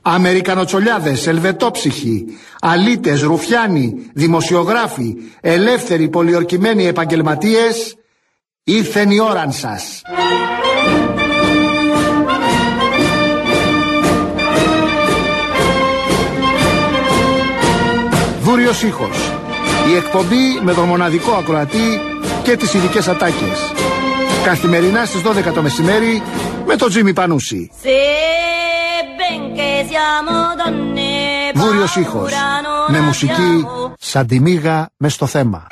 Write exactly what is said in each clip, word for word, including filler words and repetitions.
Αμερικανοτσολιάδες, ελβετόψυχοι, αλήτες, ρουφιάνοι, δημοσιογράφοι, ελεύθεροι πολιορκημένοι επαγγελματίες, ήρθεν η ώραν σας. Βούριος ήχος. Η εκπομπή με τον μοναδικό ακροατή και τις ειδικές ατάκες. Καθημερινά στις δώδεκα το μεσημέρι με τον Τζίμι Πανούση. Βούριος ήχος. Με μουσική σαν τη μύγα μες στο θέμα.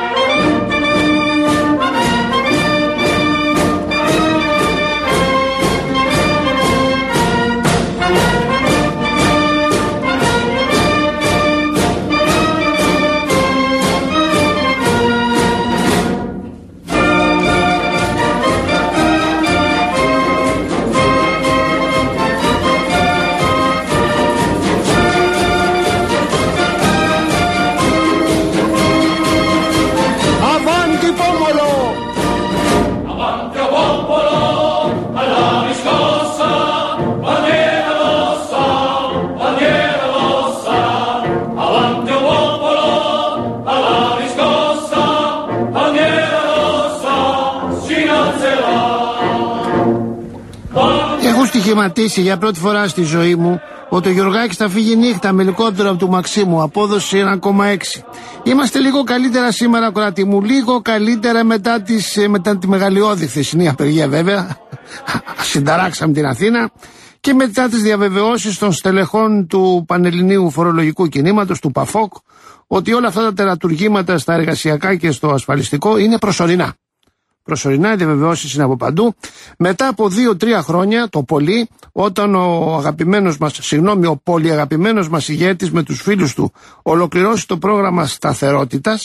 Στοιχηματίσει για πρώτη φορά στη ζωή μου ότι ο Γιωργάκης θα φύγει νύχτα με ελικόπτερο από του Μαξίμου, απόδοση ένα κόμμα έξι. Είμαστε λίγο καλύτερα σήμερα, κοράτη μου, λίγο καλύτερα μετά, τις, μετά τη μεγαλειώδη χθεσινή απεργία βέβαια. Συνταράξαμε την Αθήνα και μετά τις διαβεβαιώσεις των στελεχών του Πανελληνίου Φορολογικού Κινήματος, του ΠΑΦΟΚ, ότι όλα αυτά τα τερατουργήματα στα εργασιακά και στο ασφαλιστικό είναι προσωρινά. Προσωρινά, οι διαβεβαιώσεις είναι από παντού. Μετά από δύο-τρία χρόνια το πολύ, όταν ο αγαπημένος μας, συγγνώμη, ο πολυαγαπημένος μας ηγέτης με τους φίλους του ολοκληρώσει το πρόγραμμα σταθερότητας,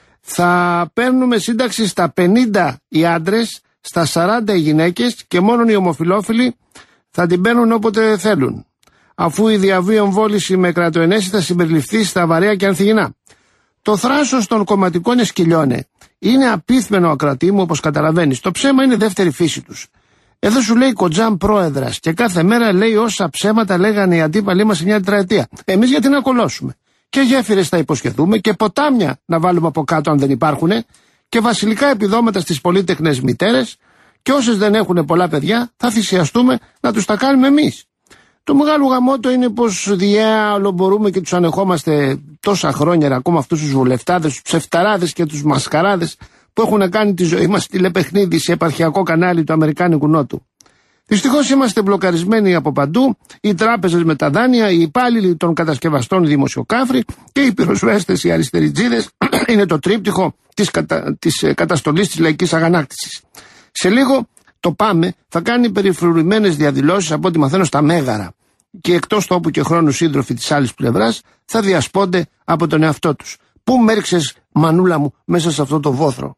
θα παίρνουμε σύνταξη στα πενήντα οι άντρες, στα σαράντα οι γυναίκες και μόνο οι ομοφυλόφιλοι θα την παίρνουν όποτε θέλουν. Αφού η διαβίω εμβόληση με κρατοενέση θα συμπεριληφθεί στα βαρέα και ανθυγινά. Το θράσος των κομματικών εσκυλιώνε. Είναι απίθμενο, ακρατή μου, όπως καταλαβαίνεις. Το ψέμα είναι δεύτερη φύση τους. Εδώ σου λέει Κοντζάν πρόεδρας και κάθε μέρα λέει όσα ψέματα λέγανε οι αντίπαλοι μας σε μια τετραετία. Εμείς γιατί να κολλώσουμε. Και γέφυρες θα υποσχεθούμε και ποτάμια να βάλουμε από κάτω αν δεν υπάρχουνε και βασιλικά επιδόματα στις πολύτεχνες μητέρες και όσες δεν έχουν πολλά παιδιά θα θυσιαστούμε να τους τα κάνουμε εμείς. Το μεγάλο γαμότο είναι πως διάολο μπορούμε και τους ανεχόμαστε τόσα χρόνια ακόμα αυτούς τους βουλευτάδες, τους ψευταράδες και τους μασκαράδες που έχουν κάνει τη ζωή μας τηλεπαιχνίδι σε επαρχιακό κανάλι του Αμερικάνικου Νότου. Δυστυχώς είμαστε μπλοκαρισμένοι από παντού, οι τράπεζες με τα δάνεια, οι υπάλληλοι των κατασκευαστών δημοσιοκάφροι και οι πυροσβέστες, οι αριστεριτζίδες είναι το τρίπτυχο της, κατα... της καταστολής της λαϊκής αγανάκτησης. Σε λίγο το ΠΑΜΕ θα κάνει περιφρουρημένες διαδηλώσεις από ό,τι μαθαίνω στα Μέγαρα και εκτός τόπου και χρόνου σύντροφοι της άλλης πλευράς θα διασπώνται από τον εαυτό τους. Πού με έριξες, μανούλα μου, μέσα σε αυτό το βόθρο?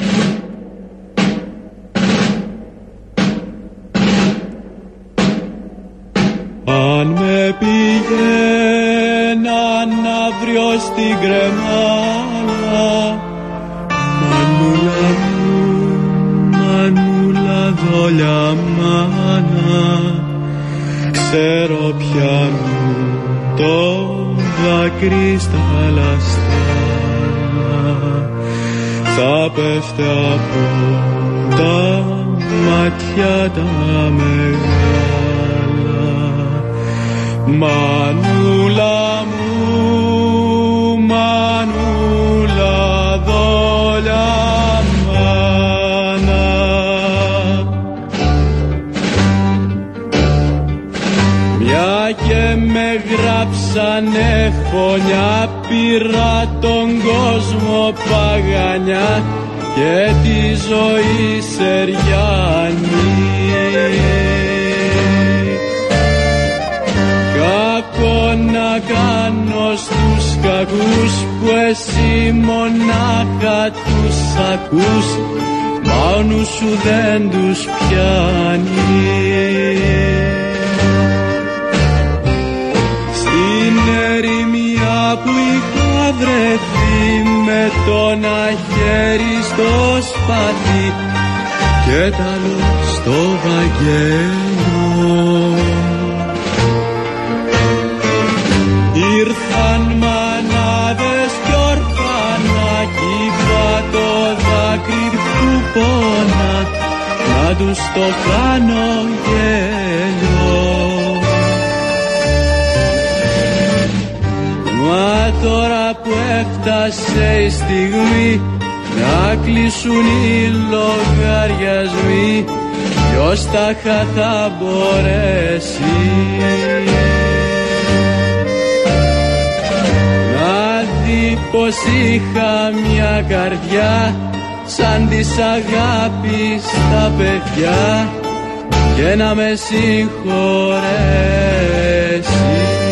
Αν με πήγαιναν αύριο στην κρεμάλα, μανούλα μου, μανούλα δόλια μάνα, ξέρω πιάνου το δάκρυ στα λαστάνα, θα πέφτει από τα μάτια τα μεγάλα. Μανούλα μου, μανούλα δόλια μάνα, μια και με γράψανε φωνιά, πήρα τον κόσμο παγανιά και τη ζωή σεριάνη. Κακό να κάνω στους κακούς που εσύ μονάχα τους ακούς, μα ο νους σου δεν τους πιάνει. Στην ερημιά που είχα βρεθεί με το ένα χέρι στο σπαθί και τ' άλλο στο βαγγέλο, τους το κάνω γέλιο. Μα τώρα που έφτασε η στιγμή να κλείσουν οι λογαριασμοί, ποιος τάχα θα μπορέσει να δει πως είχα μια καρδιά σαν της αγάπης τα παιδιά και να με συγχωρέσει.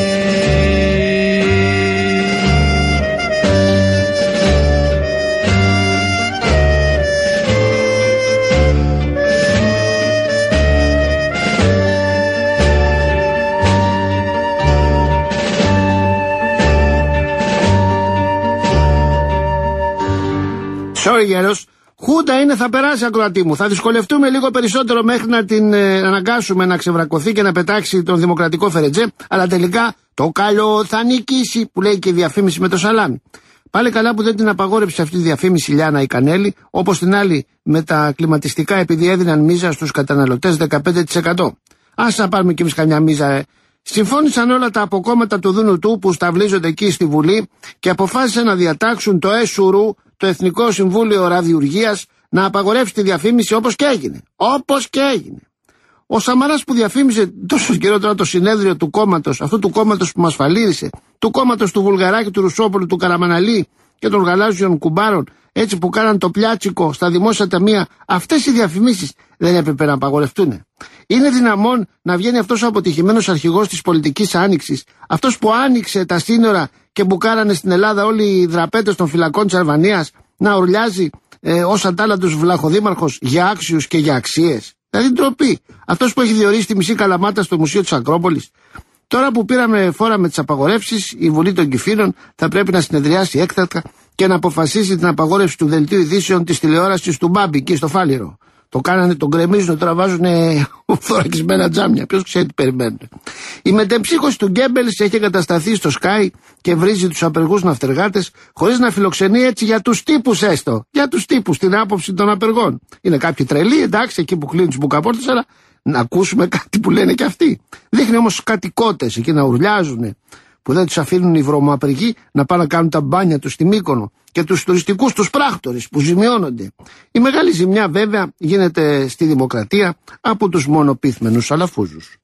Sorry γέρος, χούντα είναι, θα περάσει ακροατή μου. Θα δυσκολευτούμε λίγο περισσότερο μέχρι να την ε, αναγκάσουμε να ξεβρακωθεί και να πετάξει τον δημοκρατικό Φερετζέ, αλλά τελικά το καλό θα νικήσει, που λέει και η διαφήμιση με το σαλάμι. Πάλι καλά που δεν την απαγόρεψε αυτή τη διαφήμιση η Λιάννα η Κανέλη, όπως την άλλη με τα κλιματιστικά, επειδή έδιναν μίζα στους καταναλωτές δεκαπέντε τοις εκατό. Ας να πάρουμε κι εμείς καμιά μίζα, ε. Συμφώνησαν όλα τα αποκόμματα του Δούνου του που σταυλίζονται εκεί στη Βουλή και αποφάσισαν να διατάξουν το ΕΣΟΥΡΟΥ, το Εθνικό Συμβούλιο Ραδιουργίας, να απαγορεύσει τη διαφήμιση, όπως και έγινε. Όπως και έγινε. Ο Σαμαράς που διαφήμιζε τόσο καιρό τώρα το συνέδριο του κόμματος, αυτού του κόμματος που μας φαλήρισε, του κόμματος του Βουλγαράκη, του Ρουσόπουλου, του Καραμαναλή και των γαλάζιων κουμπάρων, έτσι που κάναν το πλιάτσικο στα δημόσια ταμεία, αυτές οι διαφημίσεις δεν έπρεπε να απαγορευτούν. Είναι δυναμόν να βγαίνει αυτός ο αποτυχημένος αρχηγός της πολιτικής άνοιξης, αυτός που άνοιξε τα σύνορα και μπουκάρανε στην Ελλάδα όλοι οι δραπέτες των φυλακών της Αλβανίας, να ουρλιάζει ε, ως ατάλλαντος βλαχοδήμαρχος για άξιους και για αξίες? Δηλαδή ντροπή. Αυτός που έχει διορίσει τη μισή Καλαμάτα στο Μουσείο της Ακρόπολης. Τώρα που πήραμε φόρα με τις απαγορεύσεις, η Βουλή των Κυφήνων θα πρέπει να συνεδριάσει έκτακτα και να αποφασίσει την απαγόρευση του δελτίου ειδήσεων της τηλεόρασης του Μπάμπη εκεί στο Φάληρο. Το κάνανε, τον γκρεμίζουν, τώρα βάζουν θωρακισμένα τζάμια. Ποιος ξέρει τι περιμένουν. Η μετεμψύχωση του Γκέμπελς έχει εγκατασταθεί στο Sky και βρίζει τους απεργούς ναυτεργάτες, χωρίς να φιλοξενεί έτσι για τους τύπους έστω. Για τους τύπους, την άποψη των απεργών. Είναι κάποιοι τρελοί, εντάξει, εκεί που κλείνουν τις μπουκαπόρτες, αλλά να ακούσουμε κάτι που λένε και αυτοί. Δείχνει όμως κάτι κότες εκεί να ουρλιάζουν, που δεν τους αφήνουν οι βρωμοαπεργοί να πάνε να κάνουν τα μπάνια τους στη Μύκονο, και τους τουριστικούς τους πράκτορες που ζημιώνονται. Η μεγάλη ζημιά βέβαια γίνεται στη δημοκρατία από τους μονοπύθμενους αλαφούζους.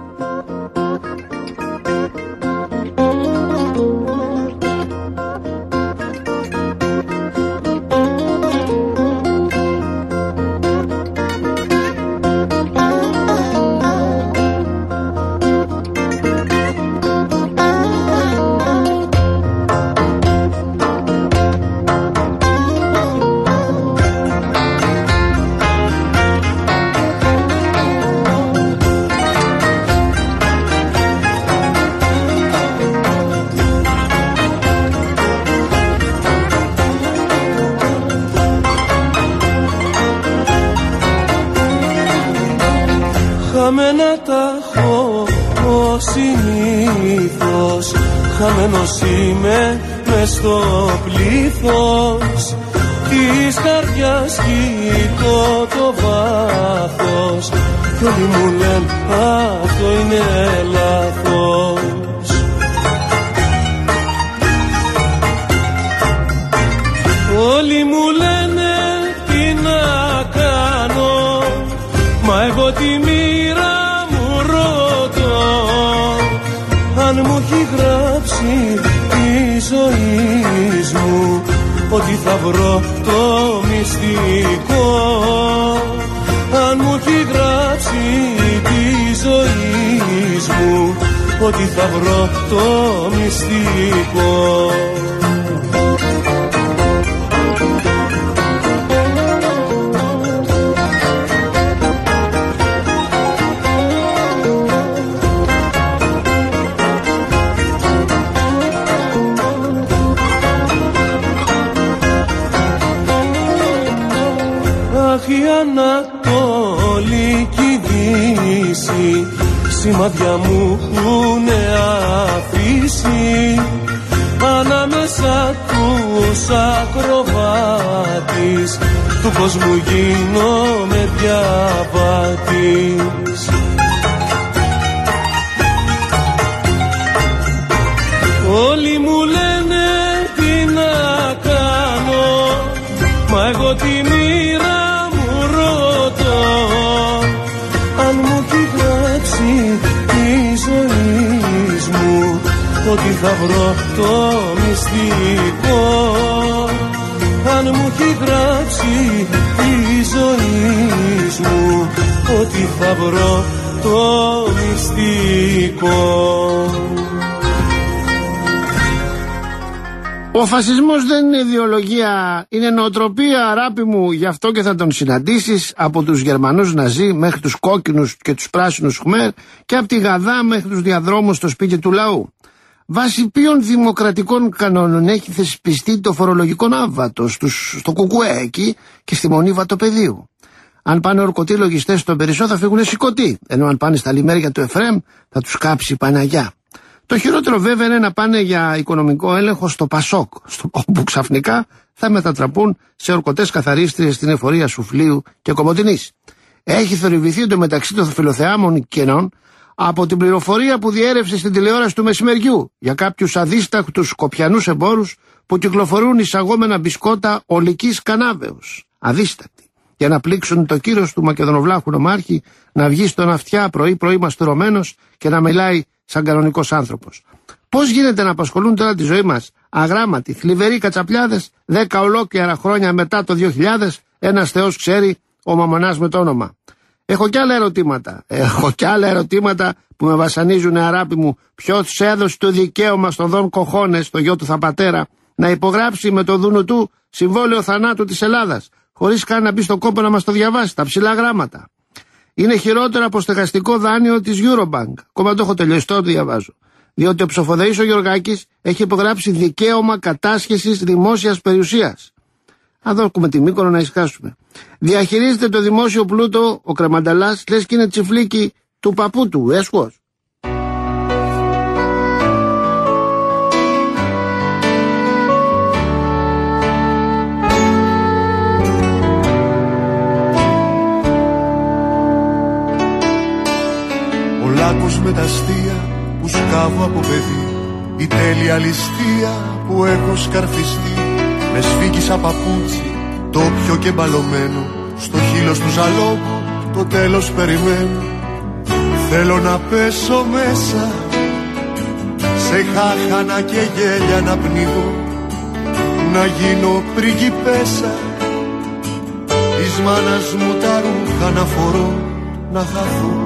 Χαμένα τα έχω συνήθως, χαμένος είμαι μες στο πλήθος της καρδιάς, κοιτώ το βάθος κι όλοι μου λένε αυτό είναι λάθος. Όλοι μου λένε τι να κάνω, μα εγώ τη μοίρα μου ρωτώ αν μου έχει γράψει τη ζωή μου ότι θα βρω το μυστικό. Αν μου έχει γράψει τη ζωή μου ότι θα βρω το μυστικό. Η Ανατολική Δύση σημάδια μου έχουνε αφήσει ανάμεσα τους ακροβάτης του κόσμου γίνομαι διαβάτης. Όλοι μου λένε τι να κάνω, μα εγώ τη μοίρα μου ρωτώ. Αν μου έχει γράψει τη ζωή μου, ότι θα βρω το μυστικό. Αν μου έχει γράψει τη ζωή μου, ότι θα βρω το μυστικό. Ο φασισμός δεν είναι ιδεολογία, είναι νοοτροπία, αγάπη μου, γι' αυτό και θα τον συναντήσεις από τους Γερμανούς Ναζί μέχρι τους κόκκινους και τους πράσινους Χμέρ και από τη Γαδά μέχρι τους διαδρόμους στο σπίτι του λαού. Βάσει ποιων δημοκρατικών κανόνων έχει θεσπιστεί το φορολογικό άβατο στους, στο Κουκουέ εκεί και στη Μονή Βατοπεδίου. Αν πάνε ορκωτοί λογιστές στον Περισσό θα φύγουν σηκωτοί, ενώ αν πάνε στα λιμέρια του Εφραίμ θα τους κάψει η Παναγιά. Το χειρότερο βέβαια είναι να πάνε για οικονομικό έλεγχο στο Πασόκ, στο, όπου ξαφνικά θα μετατραπούν σε ορκωτές καθαρίστριες στην εφορία Σουφλίου και Κομοτηνής. Έχει θορυβηθεί εντωμεταξύ των φιλοθεάμων κενών από την πληροφορία που διέρευσε στην τηλεόραση του μεσημεριού για κάποιους αδίστακτους σκοπιανούς εμπόρους που κυκλοφορούν εισαγόμενα μπισκότα ολικής κανάβεως. Αδίστακτοι. Για να πλήξουν το κύρος του Μακεδονοβλάχου νομάρχη να βγει στον αυτιά πρωί-πρωί μαστουρωμένος και να μιλάει σαν κανονικός άνθρωπος. Πώς γίνεται να απασχολούν τώρα τη ζωή μας αγράμματοι, θλιβεροί κατσαπλιάδες, δέκα ολόκληρα χρόνια μετά το δύο χιλιάδες, ένας Θεός ξέρει, ο Μαμονάς με το όνομα. Έχω κι άλλα ερωτήματα. Έχω κι άλλα ερωτήματα που με βασανίζουν, αράπη μου. Ποιος έδωσε το δικαίωμα στον Δον Κοχώνες, το γιο του Θαπατέρα, να υπογράψει με το δούνο του συμβόλαιο θανάτου της Ελλάδας, χωρίς καν να μπει στον κόπο να μας το διαβάσει, τα ψηλά γράμματα. Είναι χειρότερο από στεγαστικό δάνειο της Eurobank. Ακόμα το έχω τελειώσει, το διαβάζω. Διότι ο ψοφοδεής ο Γιωργάκης έχει υπογράψει δικαίωμα κατάσχεσης δημόσιας περιουσίας. Αν δώσουμε τη Μύκονο να ησυχάσουμε. Διαχειρίζεται το δημόσιο πλούτο ο Κρεμανταλάς, λες και είναι τσιφλίκι του παππού του, έσχος. Ο λάκκος με τα αστεία που σκάβω από παιδί, η τέλεια ληστεία που έχω σκαρφιστεί. Με σφίγγισα παπούτσι, τόπιο και μπαλωμένο, στο χείλος του ζαλόγου το τέλος περιμένω. Θέλω να πέσω μέσα, σε χάχανα και γέλια να πνίγω, να γίνω πριγκιπέσα, της μάνας μου τα ρούχα να φορώ, να χαθώ.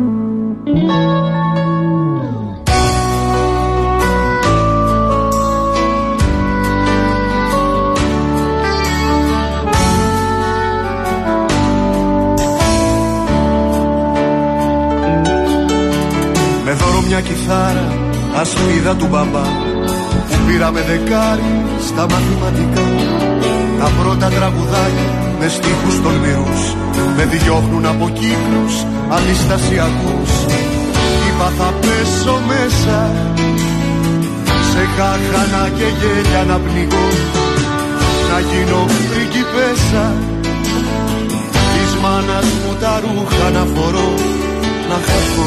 Με δώρο μια κιθάρα, ασπίδα του μπαμπά, που πήραμε δεκάρι στα μαθηματικά. Τα πρώτα τραγουδάκια με στίχους τολμηρούς με διώχνουν από κύκλους αντιστασιακούς. Είπα θα πέσω μέσα, σε χάχανα και γέλια να πνιγώ, να γίνω πριγκιπέσα, της μάνας μου τα ρούχα να φορώ, να χαθώ.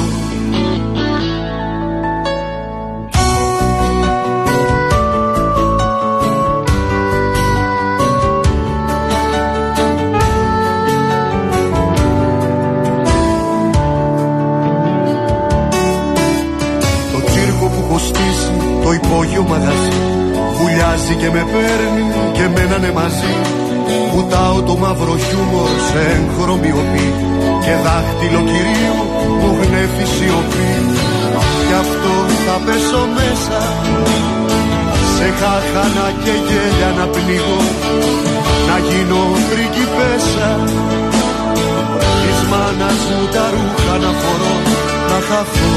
Το υπόγειο μαγαζί βουλιάζει και με παίρνει και μένανε μαζί. Βουτάω το μαύρο χιούμορ σε έγχρωμη οπή και δάχτυλο κυρίου μου γνέφει σιωπή. Γι' αυτό θα πέσω μέσα, σε χάχανα και γέλια να πνίγω, να γίνω πριγκιπέσα, της μάνας μου τα ρούχα να φορώ, να χαθώ.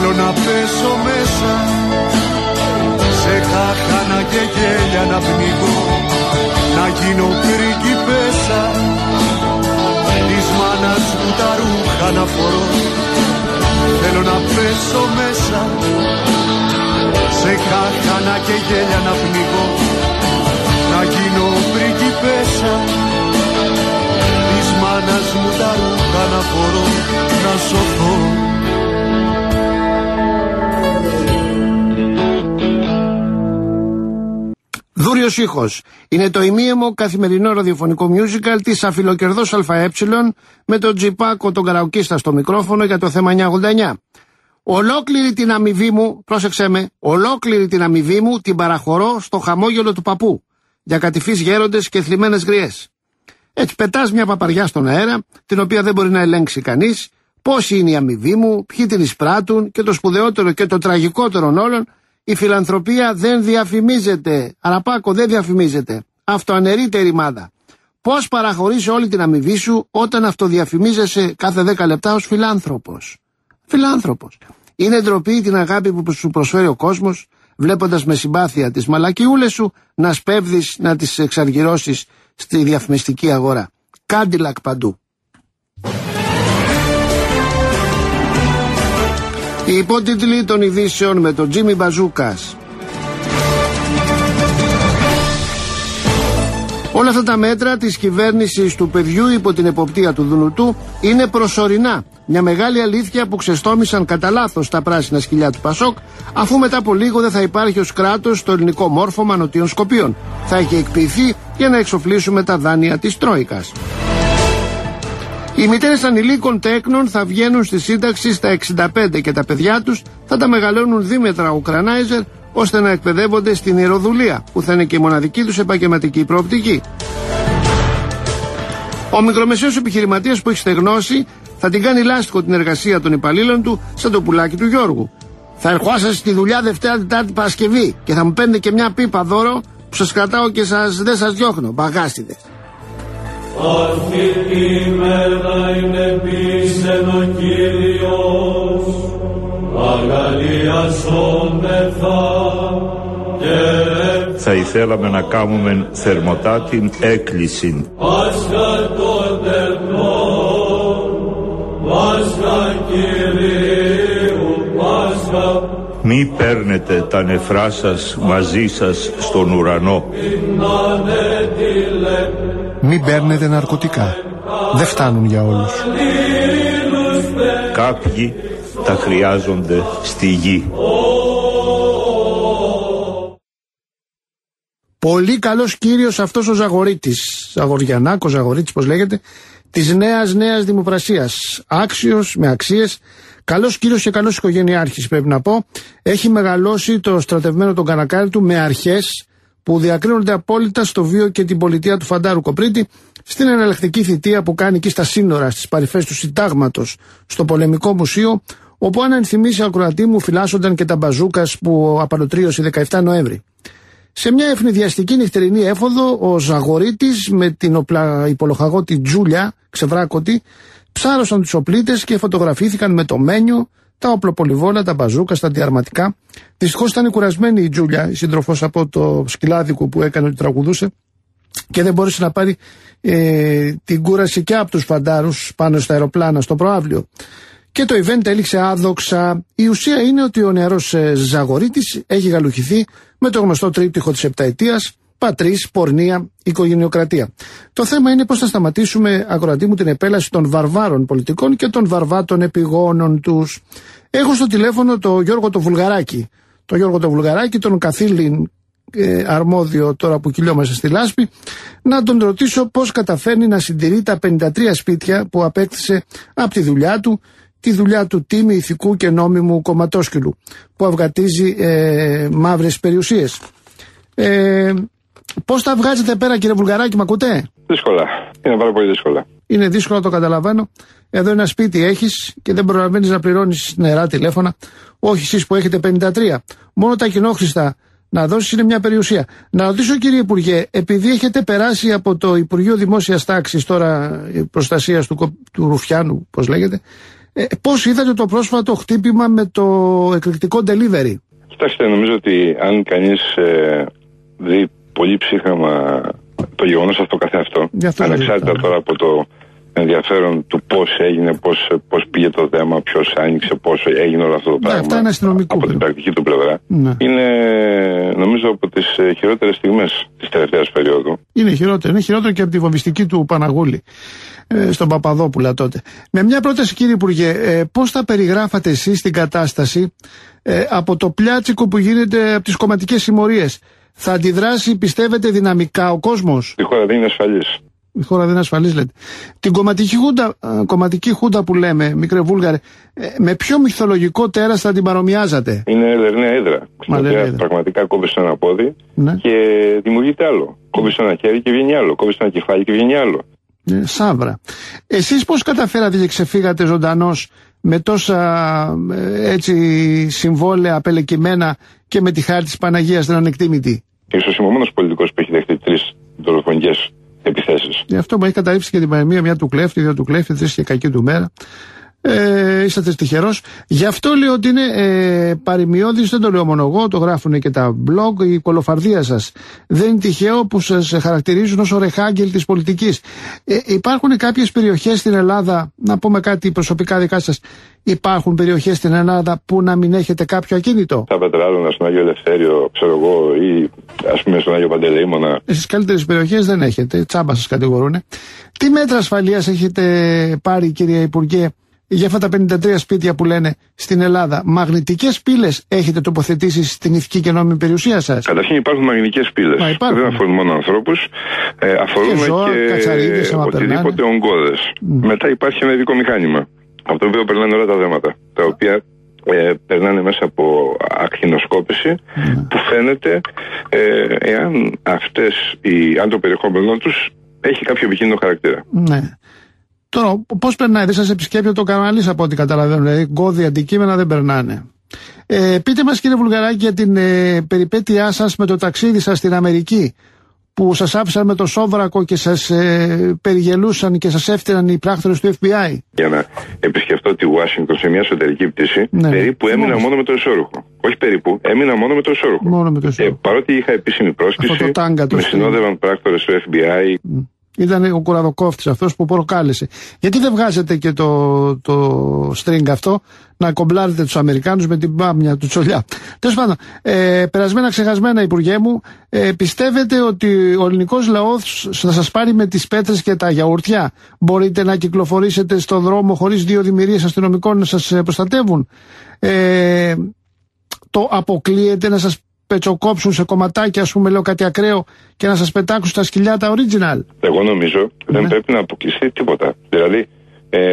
Θέλω να πέσω μέσα σε χάχανα και γέλια να πνίγω, να γίνω πριγκιπέσα, της μάνας μου τα ρούχα να φορώ. Θέλω να πέσω μέσα σε χάχανα και γέλια να πνίγω, να γίνω πριγκιπέσα, της μάνας μου τα ρούχα να φορώ, να σωθώ. Δούριος ήχος. Είναι το ημίαιμο καθημερινό ραδιοφωνικό musical της Αφιλοκερδός ΑΕ με τον Τζιπάκο τον Καραοκίστα στο μικρόφωνο για το θέμα εννιακόσια ογδόντα εννιά. Ολόκληρη την αμοιβή μου, πρόσεξέ με, ολόκληρη την αμοιβή μου την παραχωρώ στο χαμόγελο του παππού για κατηφείς γέροντες και θλιμμένες γριές. Έτσι πετάς μια παπαριά στον αέρα, την οποία δεν μπορεί να ελέγξει κανείς, πόση είναι η αμοιβή μου, ποιοι την εισπράττουν και το σπουδαιότερο και το τραγικότερο όλων, η φιλανθρωπία δεν διαφημίζεται. Αραπάκο, δεν διαφημίζεται. Αυτοαναιρείται η ρημάδα. Πώς παραχωρείς όλη την αμοιβή σου όταν αυτοδιαφημίζεσαι κάθε δέκα λεπτά ως φιλάνθρωπος. Φιλάνθρωπος. Είναι ντροπή την αγάπη που σου προσφέρει ο κόσμος, βλέποντας με συμπάθεια τις μαλακιούλες σου, να σπέβδεις να τις εξαργυρώσεις στη διαφημιστική αγορά. Κάντιλακ παντού. Οι υπότιτλοι των ειδήσεων με τον Τζίμι Μπαζούκας. Όλα αυτά τα μέτρα της κυβέρνησης του παιδιού υπό την εποπτεία του Δουνουτού είναι προσωρινά. Μια μεγάλη αλήθεια που ξεστόμησαν κατά λάθος τα πράσινα σκυλιά του Πασόκ, αφού μετά από λίγο δεν θα υπάρχει ως κράτος το ελληνικό μόρφωμα νοτίων Σκοπίων. Θα έχει εκποιηθεί για να εξοφλήσουμε τα δάνεια της Τρόικας. Οι μητέρες ανηλίκων τέκνων θα βγαίνουν στη σύνταξη στα εξήντα πέντε και τα παιδιά τους θα τα μεγαλώνουν δίμετρα ουκρανάιζερ ώστε να εκπαιδεύονται στην ιεροδουλεία που θα είναι και η μοναδική τους επαγγελματική προοπτική. Ο μικρομεσαίος επιχειρηματίας που έχει στεγνώσει θα την κάνει λάστιχο την εργασία των υπαλλήλων του σαν το πουλάκι του Γιώργου. Θα ερχόσαστε στη δουλειά Δευτέρα, Τετάρτη, Παρασκευή και θα μου παίρνετε και μια πίπα δώρο που σας κρατάω και σας, δεν σας διώχνω, μπαγάστιδες. Αυτή τη μέρα είναι πίσεν ο Κύριος, αγαλιασόμεθα και θα ήθελαμε να κάνουμε θερμοτά την έκκληση. Πάσχα των τεχνών, Πάσχα Κυρίου, Πάσχα. Μη παίρνετε τα νεφρά σας μαζί σας στον ουρανό. Μην παίρνετε ναρκωτικά. Δεν φτάνουν για όλους. Κάποιοι τα χρειάζονται στη γη. Πολύ καλός κύριος αυτός ο Ζαγορίτης, Ζαγοριανάκος, Ζαγορίτης πως λέγεται, της νέας νέας δημοπρασίας. Άξιος, με αξίες, καλός κύριος και καλός οικογενειάρχης πρέπει να πω. Έχει μεγαλώσει το στρατευμένο τον κανακάρι του με αρχές που διακρίνονται απόλυτα στο βίο και την πολιτεία του Φαντάρου Κοπρίτη, στην εναλλακτική θητεία που κάνει εκεί στα σύνορα, στις παρυφές του Συντάγματος, στο Πολεμικό Μουσείο, όπου αν ενθυμίσει ακροατή μου φυλάσσονταν και τα μπαζούκας που απαλωτρίωσε δεκαεφτά Νοέμβρη. Σε μια ευνηδιαστική νυχτερινή έφοδο, ο Ζαγορίτης με την οπλα... υπολοχαγότη Τζούλια, ξεβράκωτη, ψάρωσαν τους οπλίτες και φωτογραφήθηκαν με το μένιο, τα οπλοπολιβόλα, τα μπαζούκα, τα αντιαρματικά. Δυστυχώς ήταν κουρασμένη η Τζούλια, η σύντροφος από το σκυλάδικο που έκανε ότι τραγουδούσε, και δεν μπόρεσε να πάρει ε, την κούραση και από τους φαντάρους πάνω στα αεροπλάνα, στο προαύλιο. Και το event έληξε άδοξα. Η ουσία είναι ότι ο νεαρός ε, Ζαγορίτης έχει γαλουχηθεί με το γνωστό τρίπτυχο της επταετίας, πατρίς, πορνεία, οικογενειοκρατία. Το θέμα είναι πώς θα σταματήσουμε, ακροατή μου, την επέλαση των βαρβάρων πολιτικών και των βαρβάτων επιγόνων τους. Έχω στο τηλέφωνο το Γιώργο το Βουλγαράκη. Το Γιώργο το Βουλγαράκη, τον καθήλυν ε, αρμόδιο τώρα που κυλιόμαστε στη λάσπη, να τον ρωτήσω πώς καταφέρνει να συντηρεί τα πενήντα τρία σπίτια που απέκτησε από τη δουλειά του, τη δουλειά του τίμη, ηθικού και νόμιμου κομματόσκυλου, που αυγατίζει ε, μαύρες περιουσίες. Ε, πώς τα βγάζετε πέρα, κύριε Βουλγαράκη, μ' ακούτε? Δύσκολα. Είναι πάρα πολύ δύσκολα. Είναι δύσκολο, το καταλαβαίνω. Εδώ ένα σπίτι έχεις και δεν προλαβαίνεις να πληρώνεις νερά, τηλέφωνα. Όχι εσείς που έχετε πενήντα τρία. Μόνο τα κοινόχρηστα να δώσεις είναι μια περιουσία. Να ρωτήσω, κύριε Υπουργέ, επειδή έχετε περάσει από το Υπουργείο Δημόσιας Τάξης, τώρα προστασίας του, του Ρουφιάνου, πώς λέγεται, Ε, πώς είδατε το πρόσφατο χτύπημα με το εκρηκτικό delivery? Κοιτάξτε, νομίζω ότι αν κανείς ε, δει πολύ ψύχραμα το γεγονός αυτό καθεαυτό, ανεξάρτητα τώρα από το ενδιαφέρον του πώς έγινε, πώς, πώς πήγε το θέμα, ποιος άνοιξε, πώς έγινε όλο αυτό το πράγμα. Αυτά είναι αστυνομικό. Από την πρακτική του πλευρά. Ναι. Είναι, νομίζω, από τις χειρότερες στιγμές της τελευταίας περίοδου. Είναι χειρότερο. Είναι χειρότερο και από τη βομβιστική του Παναγούλη, ε, στον Παπαδόπουλα τότε. Με μια πρόταση, κύριε Υπουργέ, ε, πώς θα περιγράφατε εσείς την κατάσταση ε, από το πλιάτσικο που γίνεται από τις κομματικές συμμορίες? Θα αντιδράσει, πιστεύετε, δυναμικά ο κόσμος? Η χώρα δεν είναι ασφαλής. Η χώρα δεν είναι ασφαλής, λέτε. Την κομματική χούντα, κομματική χούντα που λέμε, μικρέ Βούλγαρε, με ποιο μυθολογικό τέρας θα την παρομοιάζατε? Είναι Λερναία Ύδρα. Στην οποία πραγματικά κόβεις ένα πόδι, ναι, και δημιουργείται άλλο. Κόβεις ένα χέρι και βγαίνει άλλο. Κόβεις ένα κεφάλι και βγαίνει άλλο. Ε, σάβρα. Εσείς πώς καταφέρατε και ξεφύγατε ζωντανός με τόσα έτσι συμβόλαια απελεκυμένα και με τη χάρη της Παναγίας την ανεκτήμητη? Ίσως είμαι ο μόνος πολιτικός που έχει δεχτεί τρεις δολοφονικές επιθέσεις. Γι' αυτό μου έχει καταρρύψει και την πανεμία, μια του κλέφτη, δύο του κλέφτη, τρεις και κακή του μέρα. Ε, είσαστε τυχερός. Γι' αυτό λέω ότι είναι ε, παρημιώδης, δεν το λέω μόνο εγώ, το γράφουν και τα blog, η κολοφαρδία σας. Δεν είναι τυχαίο που σας χαρακτηρίζουν ως ο ρεχάγγελ της πολιτικής. Ε, υπάρχουν κάποιες περιοχές στην Ελλάδα, να πούμε κάτι προσωπικά δικά σας, υπάρχουν περιοχές στην Ελλάδα που να μην έχετε κάποιο ακίνητο? Τα Πετράλωνα, στον Άγιο Ελευθέριο, ξέρω εγώ, ή ας πούμε στον Άγιο Παντελεήμονα. Στις καλύτερες περιοχές δεν έχετε, τσάμπα σας κατηγορούνε. Τι μέτρα ασφαλείας έχετε πάρει, κύριε Υπουργέ, για αυτά τα πενήντα τρία σπίτια που λένε στην Ελλάδα? Μαγνητικές πύλες έχετε τοποθετήσει στην ηθική και νόμιμη περιουσία σας? Καταρχήν υπάρχουν μαγνητικές πύλες. Δεν αφορούν μόνο ανθρώπους, ε, αφορούν και, ζώα, και οτιδήποτε ογκώδες. Mm. Μετά υπάρχει ένα ειδικό μηχάνημα, από το οποίο περνάνε όλα τα δέματα, τα οποία ε, περνάνε μέσα από ακτινοσκόπηση, mm. που φαίνεται ε, εάν, αυτές, οι, αν το περιεχόμενό τους έχει κάποιο επικίνδυνο χαρακτήρα. Ναι. Τώρα, πώς περνάει, δεν σας επισκέπτεται το κανάλι από ό,τι καταλαβαίνω, δηλαδή γκώδη αντικείμενα δεν περνάνε. Ε, πείτε μας, κύριε Βουλγαράκη, για την ε, περιπέτειά σας με το ταξίδι σας στην Αμερική, που σας άφησαν με το σόβρακο και σας ε, περιγελούσαν και σας έφτιαναν οι πράκτορες του εφ μπι άι. Για να επισκεφτώ τη Ουάσιγκτον σε μια εσωτερική πτήση, ναι, περίπου έμεινα μόνο. μόνο με το εσώρουχο. Όχι περίπου, έμεινα μόνο με το εσώρουχο. Μόνο με το εσώρουχο. Ε, παρότι είχα επίσημη πρόσκληση, με συνόδευαν πράκτορες του εφ μπι άι. Mm. Ήταν ο κουραδοκόφτης αυτός που προκάλεσε. Γιατί δεν βγάζετε και το, το string αυτό, να κομπλάρετε τους Αμερικάνους με την μπάμια του Τσολιά? Τέλος πάντων, ε, περασμένα ξεχασμένα, Υπουργέ μου, ε, πιστεύετε ότι ο ελληνικός λαός θα σας πάρει με τις πέτρες και τα γιαουρτιά? Μπορείτε να κυκλοφορήσετε στον δρόμο χωρίς δύο δημιουργίες αστυνομικών να σας προστατεύουν? Ε, το αποκλείεται να σας πετσοκόψουν σε κομματάκια, ας πούμε, λέω κάτι ακραίο, και να σας πετάξουν στα σκυλιά τα original? Εγώ νομίζω, ναι, δεν πρέπει να αποκλειστεί τίποτα. Δηλαδή, ε,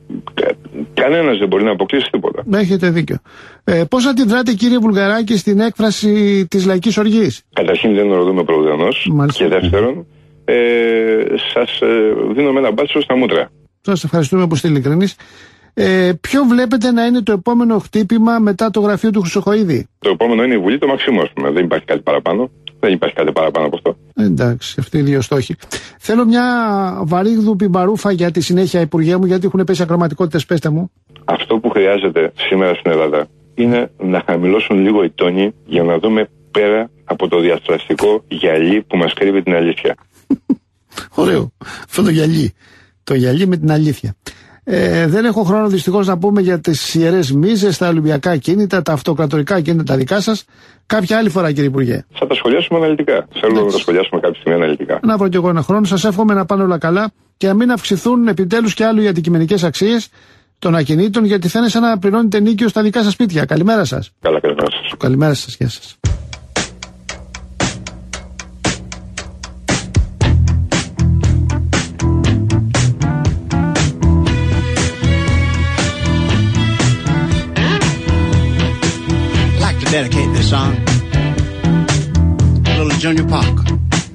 κανένας δεν μπορεί να αποκλείσει τίποτα. Έχετε δίκιο. Ε, πώς αντιδράτε, κύριε Βουλγαράκη, στην έκφραση της λαϊκής οργής? Καταρχήν δεν οροδούμε προδενός. Και δεύτερον, ε, σας ε, δίνω με ένα μπάτσο στα μούτρα. Σας ευχαριστούμε που είστε ειλικρινείς. Ε, ποιο βλέπετε να είναι το επόμενο χτύπημα μετά το γραφείο του Χρυσοχοΐδη? Το επόμενο είναι η Βουλή, το Μαξίμου, ας πούμε. Δεν υπάρχει κάτι παραπάνω. Δεν υπάρχει κάτι παραπάνω από αυτό. Εντάξει, αυτοί οι δύο στόχοι. Θέλω μια βαρύγδου πιμπαρούφα για τη συνέχεια, Υπουργέ μου, γιατί έχουν πέσει ακροματικότητες. Πέστε μου. Αυτό που χρειάζεται σήμερα στην Ελλάδα είναι να χαμηλώσουν λίγο οι τόνοι για να δούμε πέρα από το διαστραστικό γυαλί που μας κρύβει την αλήθεια. Ωραίο. Αυτό το γυαλί. Το γυαλί με την αλήθεια. Ε, δεν έχω χρόνο δυστυχώς να πούμε για τις ιερές μίζες, τα ολυμπιακά κίνητα, τα αυτοκρατορικά κίνητα τα δικά σας. Κάποια άλλη φορά, κύριε Υπουργέ. Θα τα σχολιάσουμε αναλυτικά. Θέλω να τα σχολιάσουμε κάποια στιγμή αναλυτικά. Να βρω κι εγώ ένα χρόνο. Σας εύχομαι να πάνε όλα καλά και να μην αυξηθούν επιτέλους και άλλο οι αντικειμενικές αξίες των ακινήτων, γιατί θα είναι σαν να πληρώνετε νίκιο στα δικά σας σπίτια. Καλημέρα σας. Καλά, καλημέρα σας. Καλημέρα σας, γεια σας. Dedicate this song to little Junior Parker,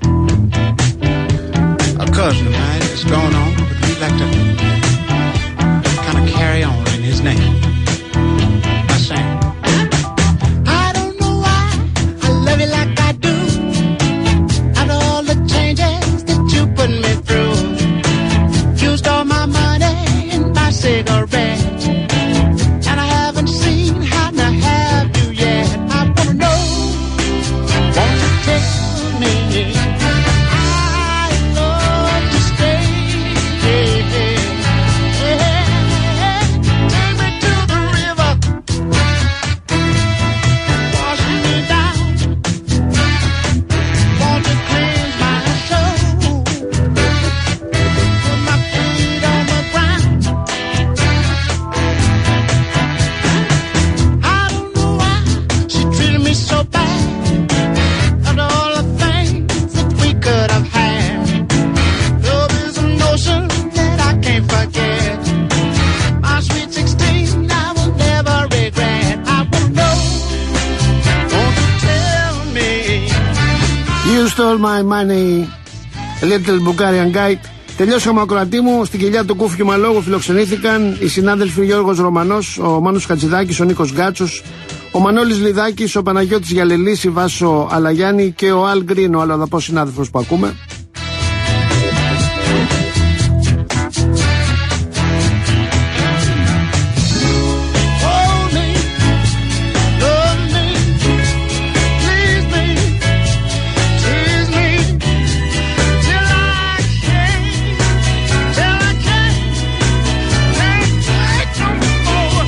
a cousin of mine that's going on, but we'd like to kind of carry on in his name. I sang, I don't know why I love you like I do, after all the changes that you put me through. You stole my money and my cigarettes, stole my money, little Bulgarian guy. Τελειώσαμε, ακροατή μου. Στην κοιλιά του Κούφου και Μαλόγου φιλοξενήθηκαν οι συνάδελφοι Γιώργος Ρωμανός, ο Μάνος Χατζηδάκης, ο Νίκος Γκάτσος, ο Μανώλης Λιδάκης, ο Παναγιώτης Γιαλελής, η Βάσο Αλαγιάννη και ο Αλ Γκριν, ο αλλοδαπός συνάδελφος που ακούμε.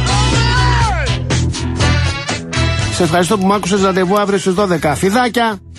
Σε ευχαριστώ που μ' άκουσες. Ραντεβού αύριο στις δώδεκα. Φιδάκια!